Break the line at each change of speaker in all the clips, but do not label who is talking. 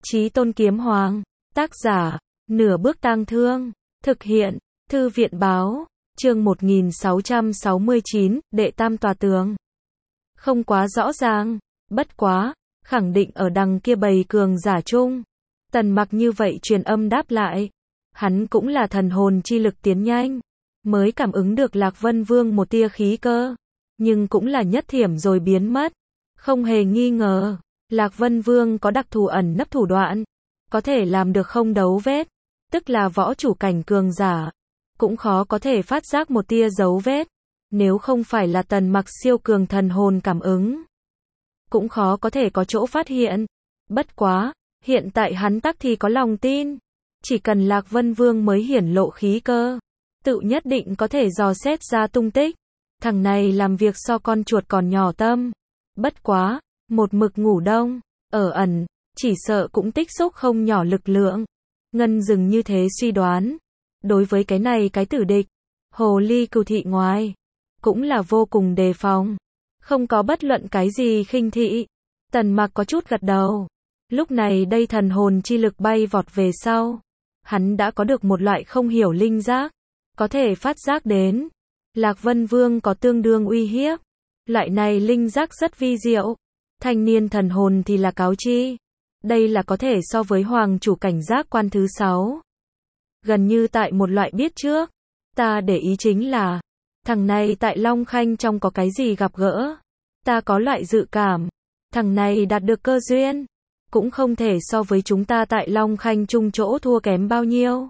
Chí Tôn Kiếm Hoàng. Tác giả, Nửa Bước Tang Thương. Thực hiện, Thư viện Báo. Chương 1669, Đệ Tam Tòa Tường. Không quá rõ ràng, bất quá, khẳng định ở đằng kia bầy cường giả chung. Tần Mặc như vậy truyền âm đáp lại. Hắn cũng là thần hồn chi lực tiến nhanh, mới cảm ứng được Lạc Vân Vương một tia khí cơ, nhưng cũng là nhất thiểm rồi biến mất. Không hề nghi ngờ, Lạc Vân Vương có đặc thù ẩn nấp thủ đoạn, có thể làm được không đấu vết, tức là võ chủ cảnh cường giả, cũng khó có thể phát giác một tia dấu vết, nếu không phải là Tần Mặc siêu cường thần hồn cảm ứng, cũng khó có thể có chỗ phát hiện. Bất quá, hiện tại hắn tắc thì có lòng tin, chỉ cần Lạc Vân Vương mới hiển lộ khí cơ, tự nhất định có thể dò xét ra tung tích. Thằng này làm việc so con chuột còn nhỏ tâm. Bất quá, một mực ngủ đông, ở ẩn, chỉ sợ cũng tích xúc không nhỏ lực lượng. Ngân Dừng như thế suy đoán. Đối với cái này cái tử địch, Hồ Ly Cừu thị ngoài, cũng là vô cùng đề phòng. Không có bất luận cái gì khinh thị. Tần Mặc có chút gật đầu. Lúc này đây thần hồn chi lực bay vọt về sau. Hắn đã có được một loại không hiểu linh giác, có thể phát giác đến Lạc Vân Vương có tương đương uy hiếp. Loại này linh giác rất vi diệu. Thanh niên thần hồn thì là cáo chi. Đây là có thể so với hoàng chủ cảnh giác quan thứ 6. Gần như tại một loại biết trước. Ta để ý chính là, thằng này tại Long Khanh trong có cái gì gặp gỡ. Ta có loại dự cảm, thằng này đạt được cơ duyên, cũng không thể so với chúng ta tại Long Khanh chung chỗ thua kém bao nhiêu.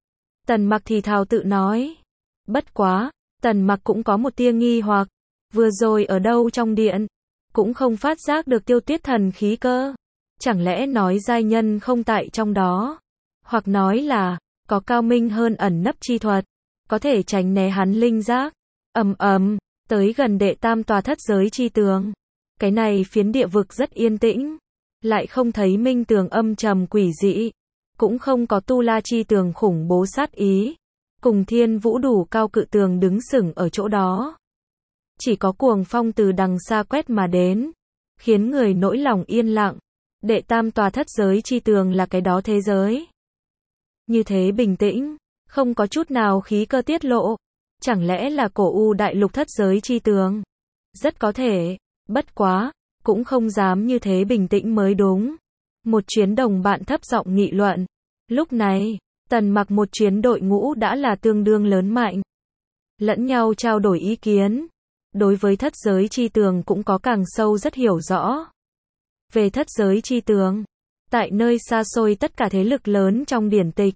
Tần Mặc thì thào tự nói. Bất quá, Tần Mặc cũng có một tia nghi hoặc, vừa rồi ở đâu trong điện, cũng không phát giác được Tiêu Tuyết Thần khí cơ. Chẳng lẽ nói giai nhân không tại trong đó, hoặc nói là có cao minh hơn ẩn nấp chi thuật, có thể tránh né hắn linh giác. Tới gần đệ tam tòa thất giới chi tường. Cái này phiến địa vực rất yên tĩnh, lại không thấy minh tường âm trầm quỷ dị, cũng không có tu la chi tường khủng bố sát ý, cùng thiên vũ đủ cao cự tường đứng sừng ở chỗ đó. Chỉ có cuồng phong từ đằng xa quét mà đến, khiến người nỗi lòng yên lặng. Đệ tam tòa thất giới chi tường là cái đó thế giới. Như thế bình tĩnh, không có chút nào khí cơ tiết lộ. Chẳng lẽ là cổ u đại lục thất giới chi tường? Rất có thể, bất quá, cũng không dám như thế bình tĩnh mới đúng. Một chuyến đồng bạn thấp giọng nghị luận. Lúc này, Tần Mặc một chuyến đội ngũ đã là tương đương lớn mạnh. Lẫn nhau trao đổi ý kiến. Đối với thất giới chi tường cũng có càng sâu rất hiểu rõ. Về thất giới chi tường, tại nơi xa xôi tất cả thế lực lớn trong điển tịch,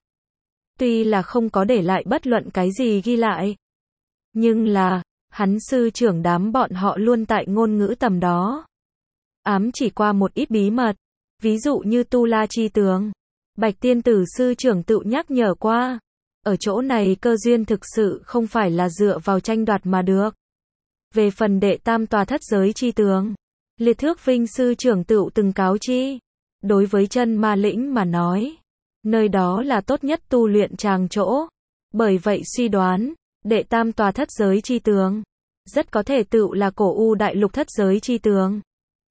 tuy là không có để lại bất luận cái gì ghi lại, nhưng là, hắn sư trưởng đám bọn họ luôn tại ngôn ngữ tầm đó ám chỉ qua một ít bí mật, ví dụ như tu la chi tường. Bạch Tiên Tử sư trưởng tự nhắc nhở qua, ở chỗ này cơ duyên thực sự không phải là dựa vào tranh đoạt mà được. Về phần đệ tam tòa thất giới chi tường, Liệt Thước Vinh sư trưởng tự từng cáo chi, đối với chân ma lĩnh mà nói, nơi đó là tốt nhất tu luyện tràng chỗ. Bởi vậy suy đoán, đệ tam tòa thất giới chi tường, rất có thể tự là cổ u đại lục thất giới chi tường.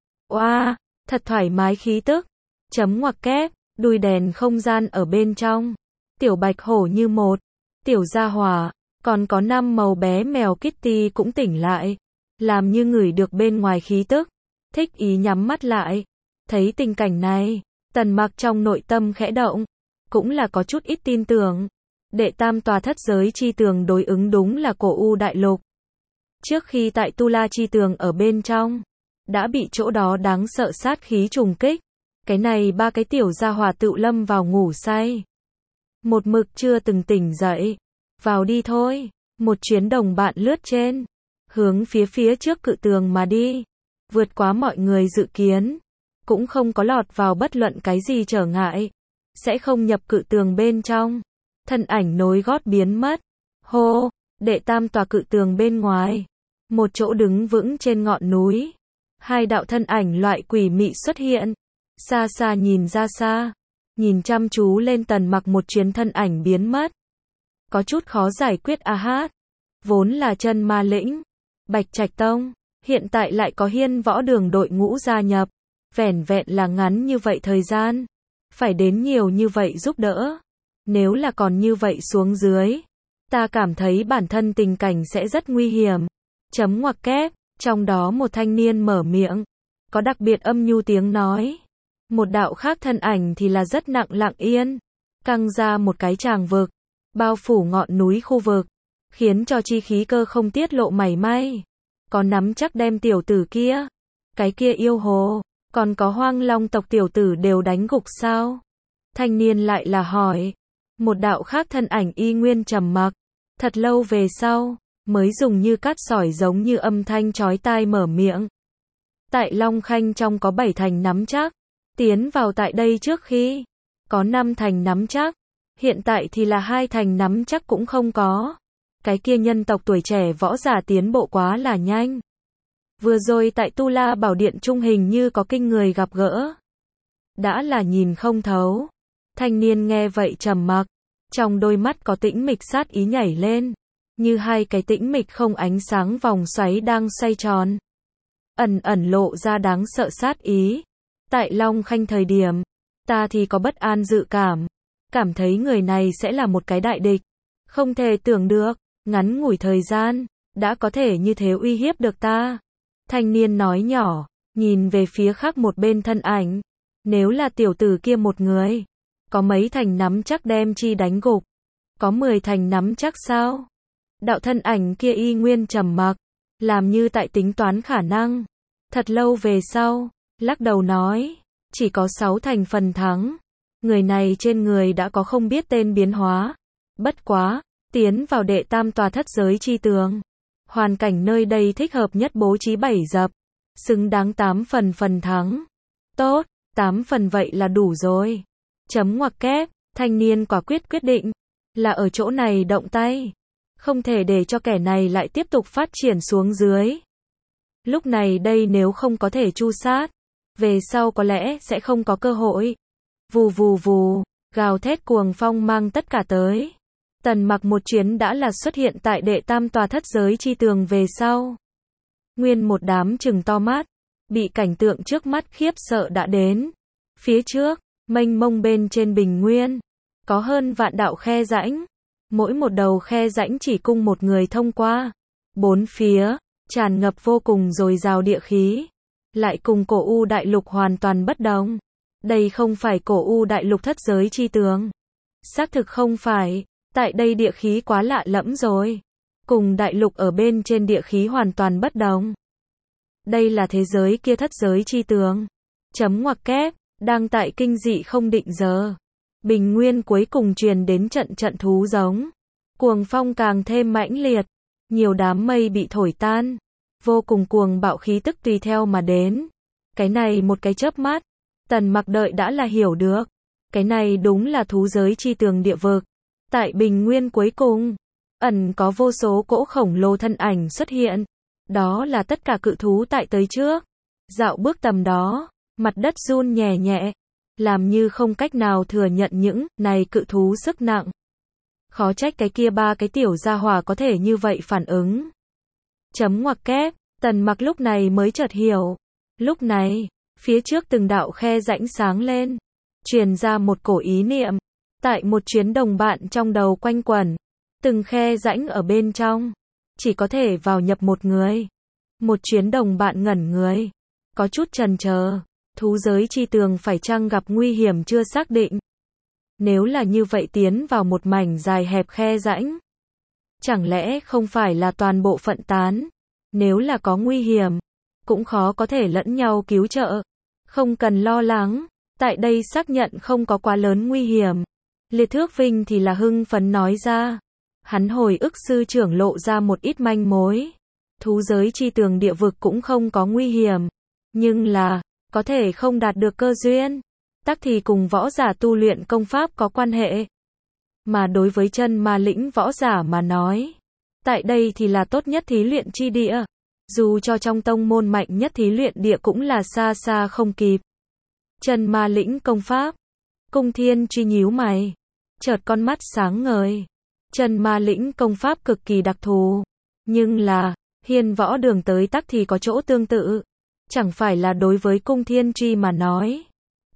Oa, thật thoải mái khí tức. Chấm ngoặc kép, đuôi đèn không gian ở bên trong. Tiểu bạch hổ như một, tiểu gia hỏa, còn có 5 màu bé mèo Kitty cũng tỉnh lại, làm như ngửi được bên ngoài khí tức, thích ý nhắm mắt lại. Thấy tình cảnh này, Tần Mặc trong nội tâm khẽ động, cũng là có chút ít tin tưởng. Đệ tam tòa thất giới chi tường đối ứng đúng là cổ u đại lục. Trước khi tại tu la chi tường ở bên trong, đã bị chỗ đó đáng sợ sát khí trùng kích. Cái này ba cái tiểu gia hỏa tự lâm vào ngủ say, một mực chưa từng tỉnh dậy. Vào đi thôi. Một chuyến đồng bạn lướt trên, hướng phía trước cự tường mà đi, vượt quá mọi người dự kiến, cũng không có lọt vào bất luận cái gì trở ngại, sẽ không nhập cự tường bên trong. Thân ảnh nối gót biến mất. Hô, đệ tam tòa cự tường bên ngoài, một chỗ đứng vững trên ngọn núi, hai đạo thân ảnh loại quỷ mị xuất hiện. Xa xa nhìn ra xa, nhìn chăm chú lên Tần Mặc một chuyến thân ảnh biến mất, có chút khó giải quyết. Hát, vốn là chân ma lĩnh, Bạch Trạch Tông, hiện tại lại có Hiên Võ Đường đội ngũ gia nhập. Vẻn vẹn là ngắn như vậy thời gian, phải đến nhiều như vậy giúp đỡ. Nếu là còn như vậy xuống dưới, ta cảm thấy bản thân tình cảnh sẽ rất nguy hiểm. Chấm ngoặc kép, trong đó một thanh niên mở miệng, có đặc biệt âm nhu tiếng nói. Một đạo khác thân ảnh thì là rất nặng lặng yên, căng ra một cái tràng vực, bao phủ ngọn núi khu vực, khiến cho chi khí cơ không tiết lộ mảy may. Có nắm chắc đem tiểu tử kia, cái kia yêu hồ, còn có Hoang Long tộc tiểu tử đều đánh gục sao? Thanh niên lại là hỏi. Một đạo khác thân ảnh y nguyên trầm mặc, thật lâu về sau, mới dùng như cát sỏi giống như âm thanh chói tai mở miệng. Tại Long Khanh trong có 7 thành nắm chắc, tiến vào tại đây trước khi, có 5 thành nắm chắc, hiện tại thì là 2 thành nắm chắc cũng không có. Cái kia nhân tộc tuổi trẻ võ giả tiến bộ quá là nhanh. Vừa rồi tại Tu La Bảo Điện trung hình như có kinh người gặp gỡ. Đã là nhìn không thấu. Thanh niên nghe vậy trầm mặc, trong đôi mắt có tĩnh mịch sát ý nhảy lên, như hai cái tĩnh mịch không ánh sáng vòng xoáy đang xoay tròn. Ẩn ẩn lộ ra đáng sợ sát ý. Tại Long Khanh thời điểm, ta thì có bất an dự cảm thấy người này sẽ là một cái đại địch. Không thể tưởng được, ngắn ngủi thời gian, đã có thể như thế uy hiếp được ta. Thanh niên nói nhỏ, nhìn về phía khác một bên thân ảnh. Nếu là tiểu tử kia một người, có mấy thành nắm chắc đem chi đánh gục? Có 10 thành nắm chắc sao? Đạo thân ảnh kia y nguyên trầm mặc, làm như tại tính toán khả năng. Thật lâu về sau, lắc đầu nói, chỉ có 6 thành phần thắng. Người này trên người đã có không biết tên biến hóa. Bất quá, tiến vào đệ tam tòa thất giới chi tường. Hoàn cảnh nơi đây thích hợp nhất bố trí 7 dập. Xứng đáng 8 phần thắng. Tốt, 8 phần vậy là đủ rồi. Chấm ngoặc kép, thanh niên quả quyết định. Là ở chỗ này động tay. Không thể để cho kẻ này lại tiếp tục phát triển xuống dưới. Lúc này đây nếu không có thể tru sát, về sau có lẽ sẽ không có cơ hội. Vù vù vù, gào thét cuồng phong mang tất cả tới. Tần Mặc một chuyến đã là xuất hiện tại đệ tam tòa thất giới chi tường về sau. Nguyên một đám trừng to mắt, bị cảnh tượng trước mắt khiếp sợ đã đến. Phía trước, mênh mông bên trên bình nguyên, có hơn vạn đạo khe rãnh. Mỗi một đầu khe rãnh chỉ cung một người thông qua. Bốn phía, tràn ngập vô cùng dồi dào địa khí. Lại cùng cổ U đại lục hoàn toàn bất đồng. Đây không phải cổ U đại lục thất giới chi tường. Xác thực không phải, tại đây địa khí quá lạ lẫm rồi. Cùng đại lục ở bên trên địa khí hoàn toàn bất đồng. Đây là thế giới kia thất giới chi tường. Chấm ngoặc kép, đang tại kinh dị không định giờ. Bình nguyên cuối cùng truyền đến trận thú giống. Cuồng phong càng thêm mãnh liệt. Nhiều đám mây bị thổi tan. Vô cùng cuồng bạo khí tức tùy theo mà đến. Cái này một cái chớp mắt. Tần Mặc đợi đã là hiểu được. Cái này đúng là thú giới chi tường địa vực. Tại bình nguyên cuối cùng, ẩn có vô số cỗ khổng lồ thân ảnh xuất hiện. Đó là tất cả cự thú tại tới trước. Dạo bước tầm đó, mặt đất run nhẹ nhẹ. Làm như không cách nào thừa nhận những này cự thú sức nặng. Khó trách cái kia ba cái tiểu gia hỏa có thể như vậy phản ứng. Chấm ngoặc kép, Tần Mặc lúc này mới chợt hiểu. Lúc này, phía trước từng đạo khe rãnh sáng lên. Truyền ra một cổ ý niệm. Tại một chuyến đồng bạn trong đầu quanh quẩn. Từng khe rãnh ở bên trong. Chỉ có thể vào nhập một người. Một chuyến đồng bạn ngẩn người. Có chút chần chờ. Thú giới chi tường phải chăng gặp nguy hiểm chưa xác định. Nếu là như vậy tiến vào một mảnh dài hẹp khe rãnh. Chẳng lẽ không phải là toàn bộ phận tán. Nếu là có nguy hiểm. Cũng khó có thể lẫn nhau cứu trợ. Không cần lo lắng. Tại đây xác nhận không có quá lớn nguy hiểm. Liệt Thước Vinh thì là hưng phấn nói ra. Hắn hồi ức sư trưởng lộ ra một ít manh mối. Thú giới chi tường địa vực cũng không có nguy hiểm. Nhưng là, có thể không đạt được cơ duyên. Tắc thì cùng võ giả tu luyện công pháp có quan hệ. Mà đối với chân ma lĩnh võ giả mà nói. Tại đây thì là tốt nhất thí luyện chi địa. Dù cho trong tông môn mạnh nhất thí luyện địa cũng là xa xa không kịp. Chân ma lĩnh công pháp. Cung Thiên Truy nhíu mày. Chợt con mắt sáng ngời. Chân ma lĩnh công pháp cực kỳ đặc thù. Nhưng là, hiên võ đường tới tắc thì có chỗ tương tự. Chẳng phải là đối với Cung Thiên Truy mà nói.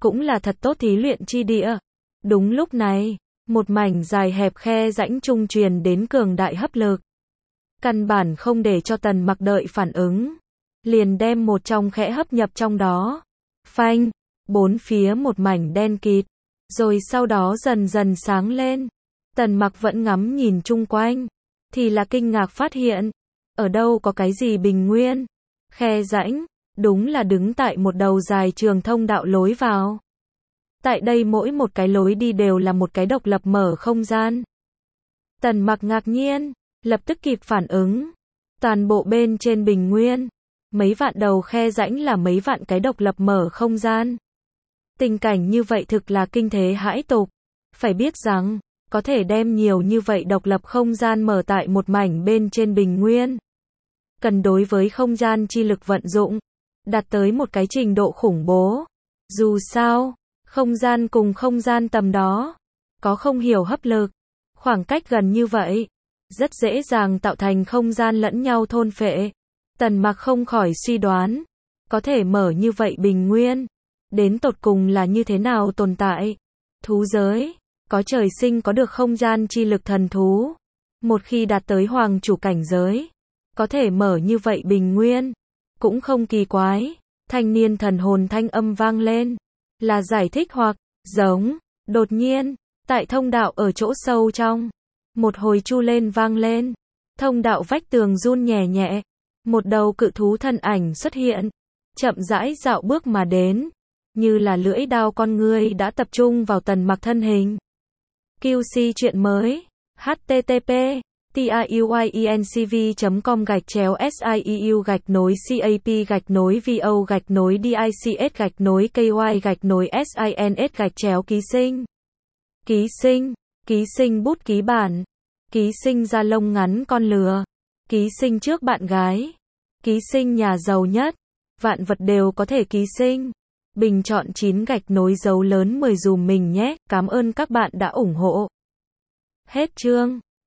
cũng là thật tốt thí luyện chi địa. Đúng lúc này, một mảnh dài hẹp khe rãnh trung truyền đến cường đại hấp lực. Căn bản không để cho Tần Mặc đợi phản ứng, liền đem một trong kẽ hấp nhập trong đó. Phanh, bốn phía một mảnh đen kịt, rồi sau đó dần dần sáng lên. Tần Mặc vẫn ngắm nhìn chung quanh, thì là kinh ngạc phát hiện, ở đâu có cái gì bình nguyên. Khe rãnh, đúng là đứng tại một đầu dài trường thông đạo lối vào. Tại đây mỗi một cái lối đi đều là một cái độc lập mở không gian. Tần Mặc ngạc nhiên, lập tức kịp phản ứng. Toàn bộ bên trên bình nguyên, mấy vạn đầu khe rãnh là mấy vạn cái độc lập mở không gian. Tình cảnh như vậy thực là kinh thế hãi tục. Phải biết rằng, có thể đem nhiều như vậy độc lập không gian mở tại một mảnh bên trên bình nguyên. Cần đối với không gian chi lực vận dụng, đạt tới một cái trình độ khủng bố. Dù sao, không gian cùng không gian tầm đó, có không hiểu hấp lực, khoảng cách gần như vậy, rất dễ dàng tạo thành không gian lẫn nhau thôn phệ. Tần Mặc không khỏi suy đoán, có thể mở như vậy bình nguyên, đến tột cùng là như thế nào tồn tại. Thú giới, có trời sinh có được không gian chi lực thần thú. Một khi đạt tới hoàng chủ cảnh giới, có thể mở như vậy bình nguyên, cũng không kỳ quái. Thanh niên thần hồn thanh âm vang lên, là giải thích hoặc, giống. Đột nhiên, tại thông đạo ở chỗ sâu trong, một hồi chu lên vang lên. Thông đạo vách tường run nhẹ nhẹ, một đầu cự thú thân ảnh xuất hiện, chậm rãi dạo bước mà đến, như là lưỡi dao con người đã tập trung vào Tần Mặc thân hình. QC chuyện mới, http tiuyencv.com/vo/dics/ky/sins/ký sinh, ký sinh bút ký bản, ký sinh da lông ngắn con lừa, ký sinh trước bạn gái, ký sinh nhà giàu nhất, vạn vật đều có thể ký sinh. Bình chọn 9 gạch nối dấu lớn 10 dùm mình nhé, cảm ơn các bạn đã ủng hộ. Hết chương.